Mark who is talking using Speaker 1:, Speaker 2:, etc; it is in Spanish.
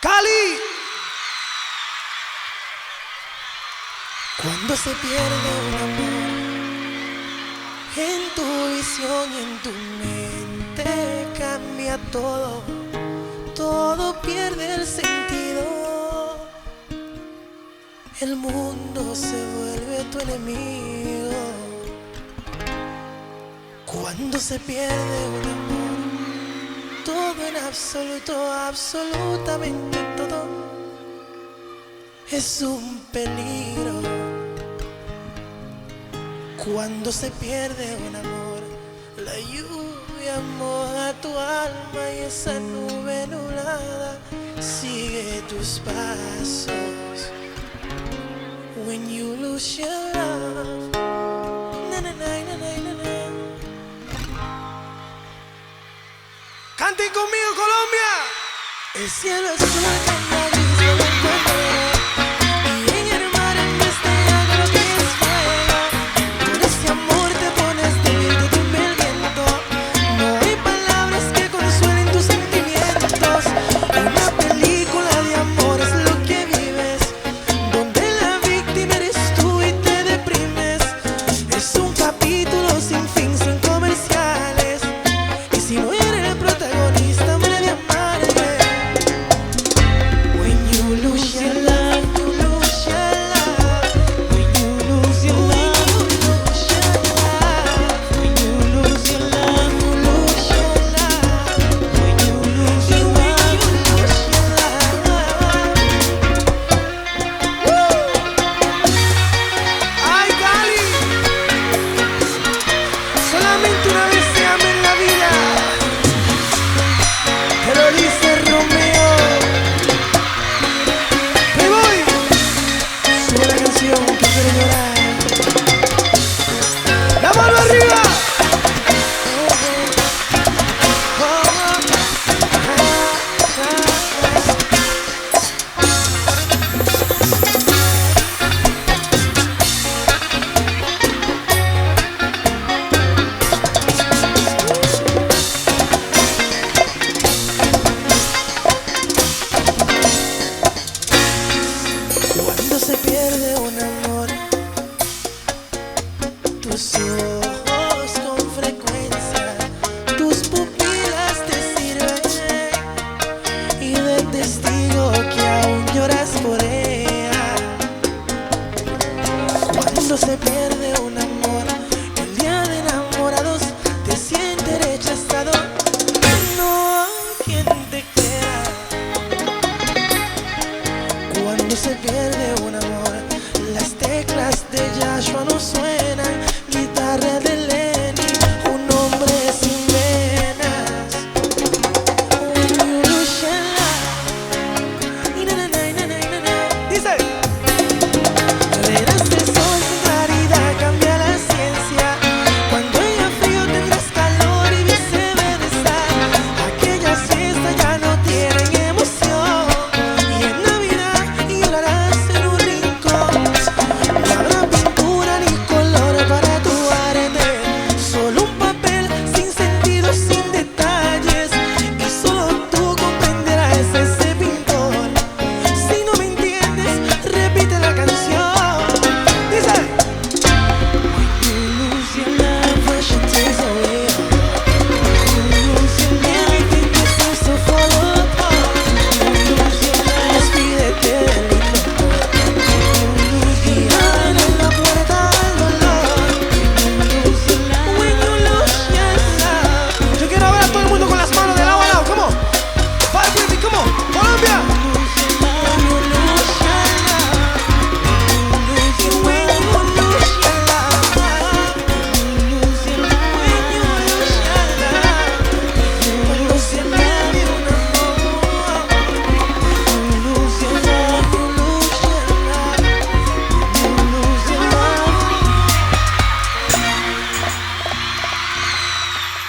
Speaker 1: Cali.
Speaker 2: Cuando se pierde un amor en tu visión y en tu mente cambia todo, todo pierde el sentido. El mundo se vuelve tu enemigo. Cuando se pierde un amor, todo en absoluto, absolutamente todo es un peligro. Cuando se pierde un amor, la lluvia moja tu alma y esa nube nublada sigue tus pasos. When you lose your love, na na na na na na.
Speaker 1: Canten conmigo, Colombia.
Speaker 2: El cielo es azul.